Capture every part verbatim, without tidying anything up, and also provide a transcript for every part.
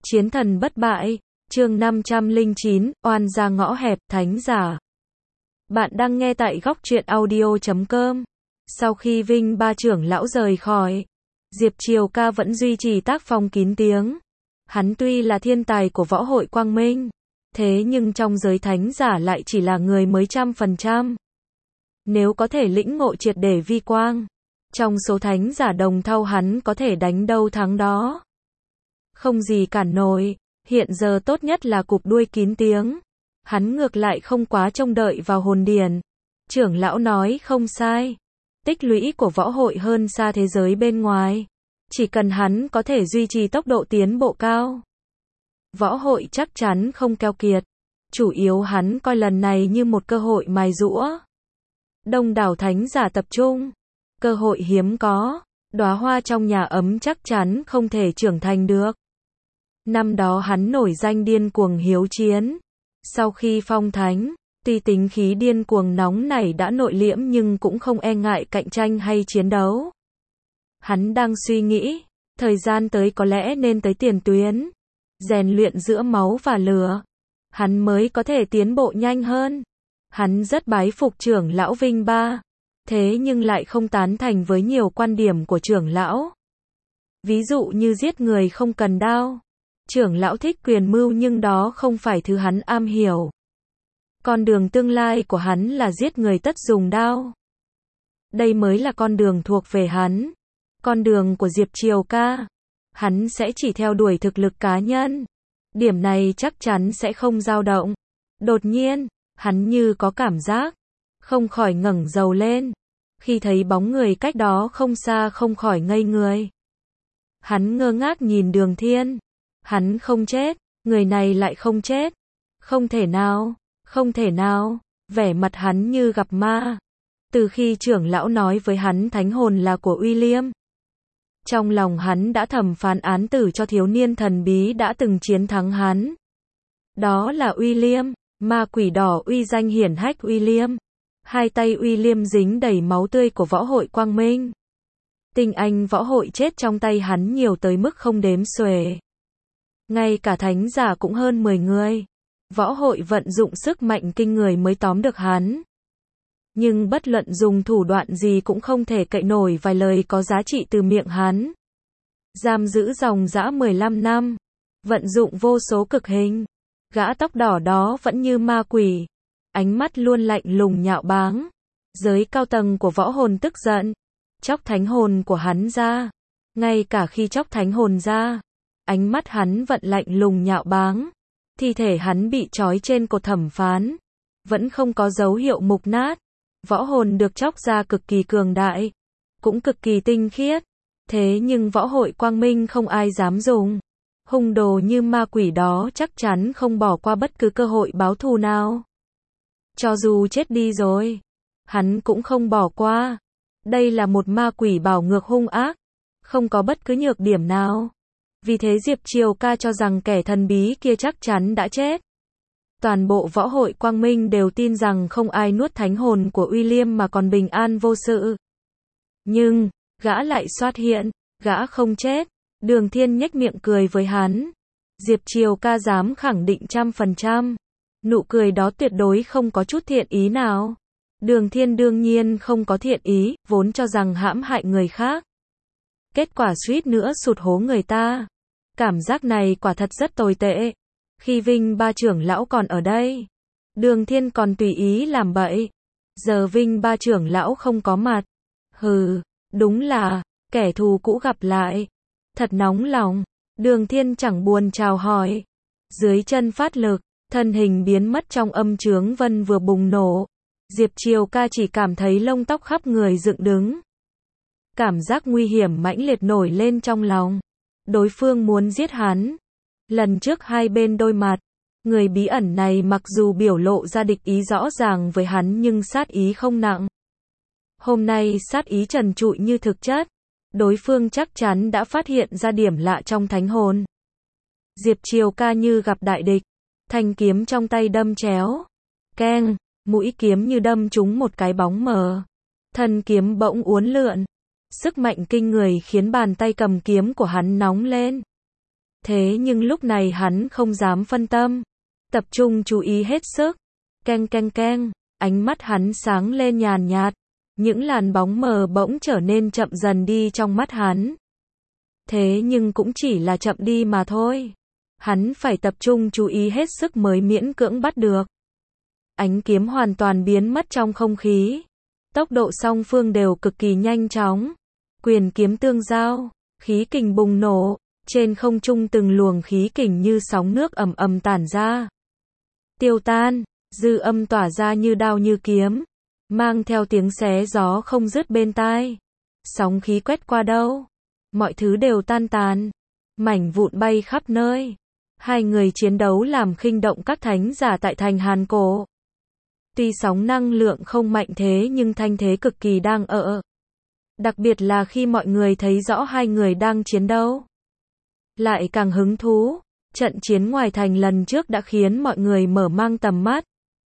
Chiến thần bất bại, chương năm trăm lẻ chín, oan ra ngõ hẹp, thánh giả. Bạn đang nghe tại góc truyện audio chấm com. Sau khi Vinh Ba trưởng lão rời khỏi, Diệp Triều Ca vẫn duy trì tác phong kín tiếng. Hắn tuy là thiên tài của võ hội Quang Minh, thế nhưng trong giới thánh giả lại chỉ là người mới trăm phần trăm. Nếu có thể lĩnh ngộ triệt để vi quang, trong số thánh giả đồng thau hắn có thể đánh đâu thắng đó. Không gì cản nổi, hiện giờ tốt nhất là cụp đuôi kín tiếng. Hắn ngược lại không quá trông đợi vào hồn điển. Trưởng lão nói không sai. Tích lũy của võ hội hơn xa thế giới bên ngoài. Chỉ cần hắn có thể duy trì tốc độ tiến bộ cao, võ hội chắc chắn không keo kiệt. Chủ yếu hắn coi lần này như một cơ hội mài giũa. Đông đảo thánh giả tập trung. Cơ hội hiếm có. Đóa hoa trong nhà ấm chắc chắn không thể trưởng thành được. Năm đó hắn nổi danh điên cuồng hiếu chiến. Sau khi phong thánh, tuy tính khí điên cuồng nóng nảy đã nội liễm nhưng cũng không e ngại cạnh tranh hay chiến đấu. Hắn đang suy nghĩ, thời gian tới có lẽ nên tới tiền tuyến, rèn luyện giữa máu và lửa. Hắn mới có thể tiến bộ nhanh hơn. Hắn rất bái phục trưởng lão Vinh Ba, thế nhưng lại không tán thành với nhiều quan điểm của trưởng lão. Ví dụ như giết người không cần đao. Trưởng lão thích quyền mưu nhưng đó không phải thứ hắn am hiểu. Con đường tương lai của hắn là giết người tất dùng đao. Đây mới là con đường thuộc về hắn. Con đường của Diệp Triều Ca, hắn sẽ chỉ theo đuổi thực lực cá nhân. Điểm này chắc chắn sẽ không dao động. Đột nhiên, hắn như có cảm giác, không khỏi ngẩng đầu lên. Khi thấy bóng người cách đó không xa không khỏi ngây người. Hắn ngơ ngác nhìn Đường Thiên. Hắn không chết, người này lại không chết. Không thể nào, không thể nào, vẻ mặt hắn như gặp ma. Từ khi trưởng lão nói với hắn thánh hồn là của William, trong lòng hắn đã thầm phán án tử cho thiếu niên thần bí đã từng chiến thắng hắn. Đó là William, ma quỷ đỏ uy danh hiển hách William. Hai tay William dính đầy máu tươi của võ hội Quang Minh. Tinh anh võ hội chết trong tay hắn nhiều tới mức không đếm xuể. Ngay cả thánh giả cũng hơn mười người. Võ hội vận dụng sức mạnh kinh người mới tóm được hắn. Nhưng bất luận dùng thủ đoạn gì cũng không thể cậy nổi vài lời có giá trị từ miệng hắn. Giam giữ dòng dã mười lăm năm. Vận dụng vô số cực hình. Gã tóc đỏ đó vẫn như ma quỷ. Ánh mắt luôn lạnh lùng nhạo báng. Giới cao tầng của võ hồn tức giận. Chóc thánh hồn của hắn ra. Ngay cả khi chóc thánh hồn ra, ánh mắt hắn vẫn lạnh lùng nhạo báng. Thi thể hắn bị trói trên cột thẩm phán. Vẫn không có dấu hiệu mục nát. Võ hồn được chóc ra cực kỳ cường đại. Cũng cực kỳ tinh khiết. Thế nhưng võ hội Quang Minh không ai dám dùng. Hung đồ như ma quỷ đó chắc chắn không bỏ qua bất cứ cơ hội báo thù nào. Cho dù chết đi rồi, hắn cũng không bỏ qua. Đây là một ma quỷ bảo ngược hung ác. Không có bất cứ nhược điểm nào. Vì thế Diệp Triều Ca cho rằng kẻ thần bí kia chắc chắn đã chết. Toàn bộ võ hội Quang Minh đều tin rằng không ai nuốt thánh hồn của William mà còn bình an vô sự. Nhưng, gã lại xuất hiện, gã không chết. Đường Thiên nhếch miệng cười với hắn. Diệp Triều Ca dám khẳng định trăm phần trăm. Nụ cười đó tuyệt đối không có chút thiện ý nào. Đường Thiên đương nhiên không có thiện ý, vốn cho rằng hãm hại người khác. Kết quả suýt nữa sụt hố người ta. Cảm giác này quả thật rất tồi tệ. Khi Vinh Ba trưởng lão còn ở đây, Đường Thiên còn tùy ý làm bậy. Giờ Vinh Ba trưởng lão không có mặt. Hừ, đúng là, kẻ thù cũ gặp lại. Thật nóng lòng. Đường Thiên chẳng buồn chào hỏi. Dưới chân phát lực, thân hình biến mất trong âm chướng vân vừa bùng nổ. Diệp Triều Ca chỉ cảm thấy lông tóc khắp người dựng đứng. Cảm giác nguy hiểm mãnh liệt nổi lên trong lòng. Đối phương muốn giết hắn. Lần trước hai bên đôi mặt, người bí ẩn này mặc dù biểu lộ ra địch ý rõ ràng với hắn nhưng sát ý không nặng. Hôm nay sát ý trần trụi như thực chất. Đối phương chắc chắn đã phát hiện ra điểm lạ trong thánh hồn. Diệp Triều Ca như gặp đại địch. Thanh kiếm trong tay đâm chéo. Keng, mũi kiếm như đâm trúng một cái bóng mờ. Thân kiếm bỗng uốn lượn. Sức mạnh kinh người khiến bàn tay cầm kiếm của hắn nóng lên. Thế nhưng lúc này hắn không dám phân tâm, tập trung chú ý hết sức. Keng keng keng, ánh mắt hắn sáng lên nhàn nhạt, những làn bóng mờ bỗng trở nên chậm dần đi trong mắt hắn. Thế nhưng cũng chỉ là chậm đi mà thôi. Hắn phải tập trung chú ý hết sức mới miễn cưỡng bắt được. Ánh kiếm hoàn toàn biến mất trong không khí. Tốc độ song phương đều cực kỳ nhanh chóng. Quyền kiếm tương giao, khí kình bùng nổ, trên không trung từng luồng khí kình như sóng nước ầm ầm tản ra. Tiêu tan, dư âm tỏa ra như đao như kiếm, mang theo tiếng xé gió không dứt bên tai. Sóng khí quét qua đâu, mọi thứ đều tan tàn, mảnh vụn bay khắp nơi. Hai người chiến đấu làm khinh động các thánh giả tại thành Hàn Cổ. Tuy sóng năng lượng không mạnh thế nhưng thanh thế cực kỳ đang ở. Đặc biệt là khi mọi người thấy rõ hai người đang chiến đấu, lại càng hứng thú. Trận chiến ngoài thành lần trước đã khiến mọi người mở mang tầm mắt.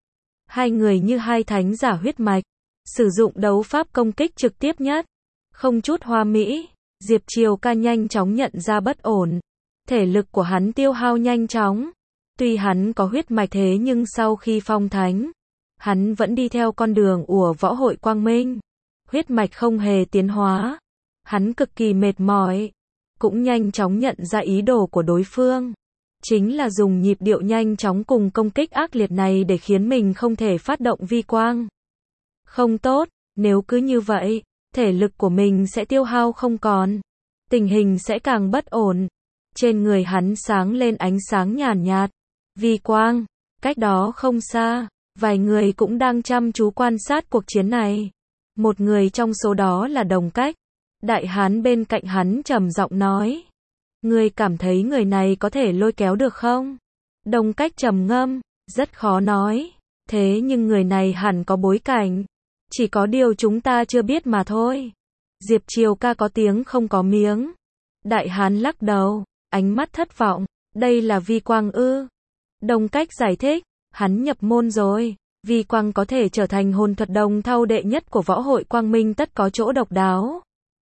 Hai người như hai thánh giả huyết mạch, sử dụng đấu pháp công kích trực tiếp nhất, không chút hoa mỹ. Diệp Triều Ca nhanh chóng nhận ra bất ổn. Thể lực của hắn tiêu hao nhanh chóng. Tuy hắn có huyết mạch thế nhưng sau khi phong thánh, hắn vẫn đi theo con đường của võ hội quang minh. Huyết mạch không hề tiến hóa. Hắn cực kỳ mệt mỏi. Cũng nhanh chóng nhận ra ý đồ của đối phương. Chính là dùng nhịp điệu nhanh chóng cùng công kích ác liệt này để khiến mình không thể phát động vi quang. Không tốt, nếu cứ như vậy, thể lực của mình sẽ tiêu hao không còn. Tình hình sẽ càng bất ổn. Trên người hắn sáng lên ánh sáng nhàn nhạt. Vi quang, cách đó không xa, vài người cũng đang chăm chú quan sát cuộc chiến này. Một người trong số đó là Đồng Cách. Đại hán bên cạnh hắn trầm giọng nói. Ngươi cảm thấy người này có thể lôi kéo được không? Đồng Cách trầm ngâm, rất khó nói. Thế nhưng người này hẳn có bối cảnh. Chỉ có điều chúng ta chưa biết mà thôi. Diệp Triều Ca có tiếng không có miếng. Đại hán lắc đầu, ánh mắt thất vọng. Đây là vi quang ư? Đồng Cách giải thích, hắn nhập môn rồi. Vi quang có thể trở thành hồn thuật đồng thau đệ nhất của võ hội quang minh tất có chỗ độc đáo.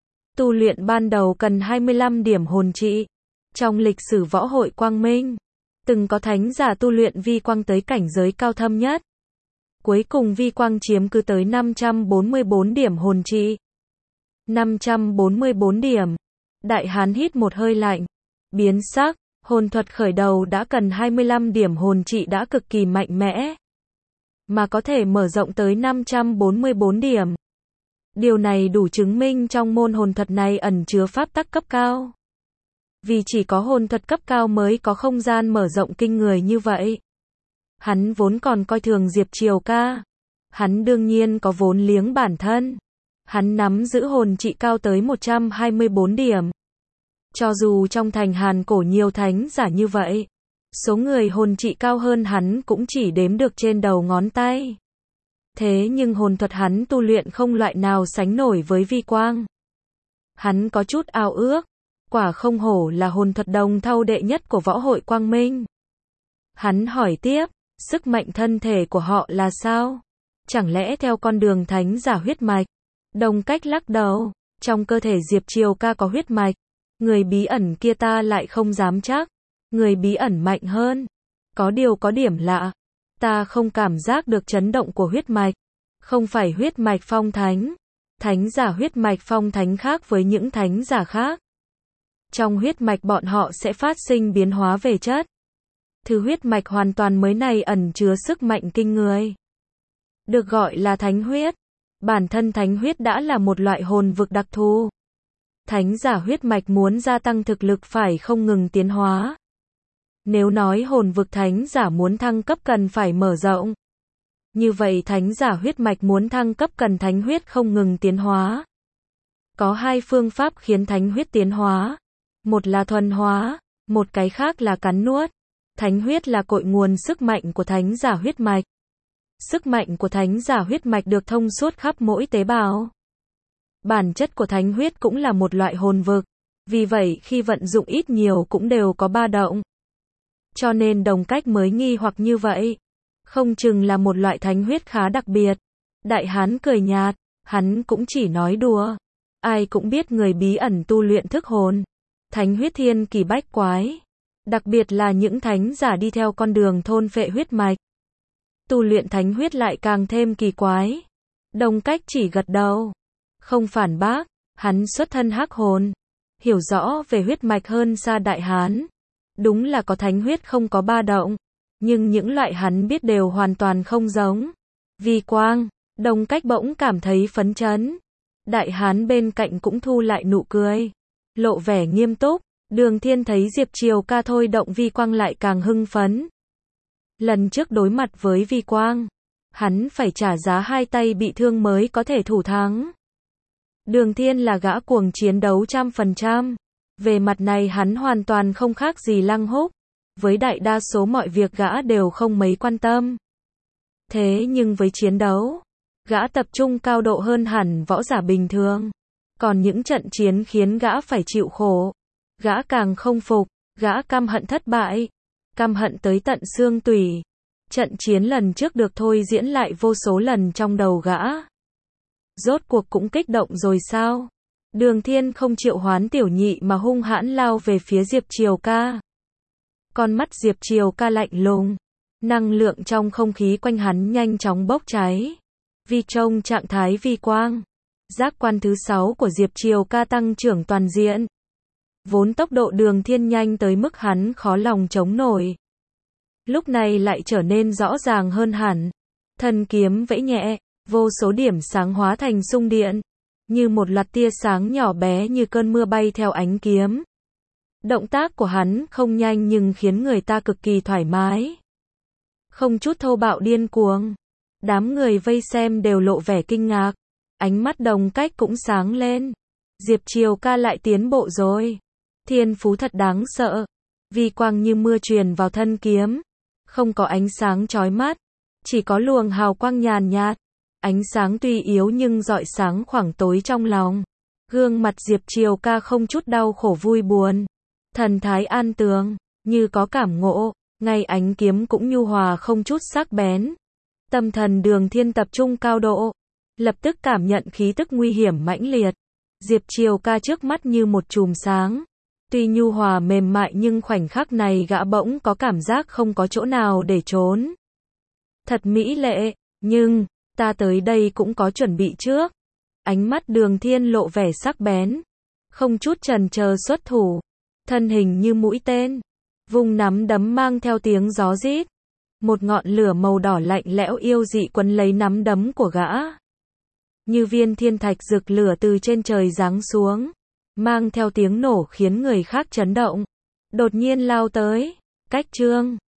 Tu luyện ban đầu cần hai mươi lăm điểm hồn trị. Trong lịch sử võ hội quang minh, từng có thánh giả tu luyện vi quang tới cảnh giới cao thâm nhất. Cuối cùng vi quang chiếm cứ tới năm trăm bốn mươi bốn điểm hồn trị. năm trăm bốn mươi bốn điểm. Đại hán hít một hơi lạnh. Biến sắc, hồn thuật khởi đầu đã cần hai mươi lăm điểm hồn trị đã cực kỳ mạnh mẽ. Mà có thể mở rộng tới năm trăm bốn mươi bốn điểm. Điều này đủ chứng minh trong môn hồn thuật này ẩn chứa pháp tắc cấp cao. Vì chỉ có hồn thuật cấp cao mới có không gian mở rộng kinh người như vậy. Hắn vốn còn coi thường Diệp Triều Ca. Hắn đương nhiên có vốn liếng bản thân. Hắn nắm giữ hồn trị cao tới một trăm hai mươi bốn điểm. Cho dù trong thành Hàn Cổ nhiều thánh giả như vậy, số người hồn trị cao hơn hắn cũng chỉ đếm được trên đầu ngón tay. Thế nhưng hồn thuật hắn tu luyện không loại nào sánh nổi với vi quang. Hắn có chút ao ước. Quả không hổ là hồn thuật đồng thau đệ nhất của võ hội quang minh. Hắn hỏi tiếp, sức mạnh thân thể của họ là sao? Chẳng lẽ theo con đường thánh giả huyết mạch? Đồng Cách lắc đầu, trong cơ thể Diệp Triều Ca có huyết mạch. Người bí ẩn kia ta lại không dám chắc. Người bí ẩn mạnh hơn. Có điều có điểm lạ. Ta không cảm giác được chấn động của huyết mạch. Không phải huyết mạch phong thánh. Thánh giả huyết mạch phong thánh khác với những thánh giả khác. Trong huyết mạch bọn họ sẽ phát sinh biến hóa về chất. Thứ huyết mạch hoàn toàn mới này ẩn chứa sức mạnh kinh người. Được gọi là thánh huyết. Bản thân thánh huyết đã là một loại hồn vực đặc thù. Thánh giả huyết mạch muốn gia tăng thực lực phải không ngừng tiến hóa. Nếu nói hồn vực thánh giả muốn thăng cấp cần phải mở rộng. Như vậy thánh giả huyết mạch muốn thăng cấp cần thánh huyết không ngừng tiến hóa. Có hai phương pháp khiến thánh huyết tiến hóa. Một là thuần hóa, một cái khác là cắn nuốt. Thánh huyết là cội nguồn sức mạnh của thánh giả huyết mạch. Sức mạnh của thánh giả huyết mạch được thông suốt khắp mỗi tế bào. Bản chất của thánh huyết cũng là một loại hồn vực. Vì vậy khi vận dụng ít nhiều cũng đều có ba động. Cho nên Đồng Cách mới nghi hoặc như vậy. Không chừng là một loại thánh huyết khá đặc biệt. Đại hán cười nhạt, hắn cũng chỉ nói đùa. Ai cũng biết người bí ẩn tu luyện thức hồn. Thánh huyết thiên kỳ bách quái. Đặc biệt là những thánh giả đi theo con đường thôn phệ huyết mạch. Tu luyện thánh huyết lại càng thêm kỳ quái. Đông Cách chỉ gật đầu, không phản bác, hắn xuất thân hắc hồn, hiểu rõ về huyết mạch hơn xa Đại Hán. Đúng là có thánh huyết không có ba động, nhưng những loại hắn biết đều hoàn toàn không giống. Vi quang, Đông Cách bỗng cảm thấy phấn chấn. Đại Hán bên cạnh cũng thu lại nụ cười, lộ vẻ nghiêm túc. Đường Thiên thấy Diệp Triều Ca thôi động vi quang lại càng hưng phấn. Lần trước đối mặt với vi quang, hắn phải trả giá hai tay bị thương mới có thể thủ thắng. Đường Thiên là gã cuồng chiến đấu trăm phần trăm. Về mặt này hắn hoàn toàn không khác gì Lăng Húc. Với đại đa số mọi việc gã đều không mấy quan tâm. Thế nhưng với chiến đấu, gã tập trung cao độ hơn hẳn võ giả bình thường. Còn những trận chiến khiến gã phải chịu khổ, gã càng không phục, gã căm hận thất bại, căm hận tới tận xương tủy. Trận chiến lần trước được thôi diễn lại vô số lần trong đầu gã. Rốt cuộc cũng kích động rồi sao? Đường Thiên không triệu hoán tiểu nhị mà hung hãn lao về phía Diệp Triều Ca. Con mắt Diệp Triều Ca lạnh lùng, năng lượng trong không khí quanh hắn nhanh chóng bốc cháy. Vì trong trạng thái vi quang, giác quan thứ sáu của Diệp Triều Ca tăng trưởng toàn diện. Vốn tốc độ Đường Thiên nhanh tới mức hắn khó lòng chống nổi, lúc này lại trở nên rõ ràng hơn hẳn. Thần kiếm vẫy nhẹ, vô số điểm sáng hóa thành xung điện, như một loạt tia sáng nhỏ bé như cơn mưa bay theo ánh kiếm. Động tác của hắn không nhanh nhưng khiến người ta cực kỳ thoải mái, không chút thô bạo điên cuồng. Đám người vây xem đều lộ vẻ kinh ngạc, ánh mắt Đồng Cách cũng sáng lên. Diệp Triều Ca lại tiến bộ rồi, thiên phú thật đáng sợ. Vi quang như mưa truyền vào thân kiếm, không có ánh sáng chói mắt, chỉ có luồng hào quang nhàn nhạt. Ánh sáng tuy yếu nhưng rọi sáng khoảng tối trong lòng. Gương mặt Diệp Triều Ca không chút đau khổ vui buồn, thần thái an tường, như có cảm ngộ. Ngay ánh kiếm cũng nhu hòa không chút sắc bén. Tâm thần Đường Thiên tập trung cao độ, lập tức cảm nhận khí tức nguy hiểm mãnh liệt. Diệp Triều Ca trước mắt như một chùm sáng, tuy nhu hòa mềm mại nhưng khoảnh khắc này gã bỗng có cảm giác không có chỗ nào để trốn. Thật mỹ lệ, nhưng ta tới đây cũng có chuẩn bị trước. Ánh mắt Đường Thiên lộ vẻ sắc bén, không chút chần chờ xuất thủ, thân hình như mũi tên, vung nắm đấm mang theo tiếng gió rít. Một ngọn lửa màu đỏ lạnh lẽo yêu dị quấn lấy nắm đấm của gã. Như viên thiên thạch rực lửa từ trên trời giáng xuống, mang theo tiếng nổ khiến người khác chấn động. Đột nhiên lao tới, cách chương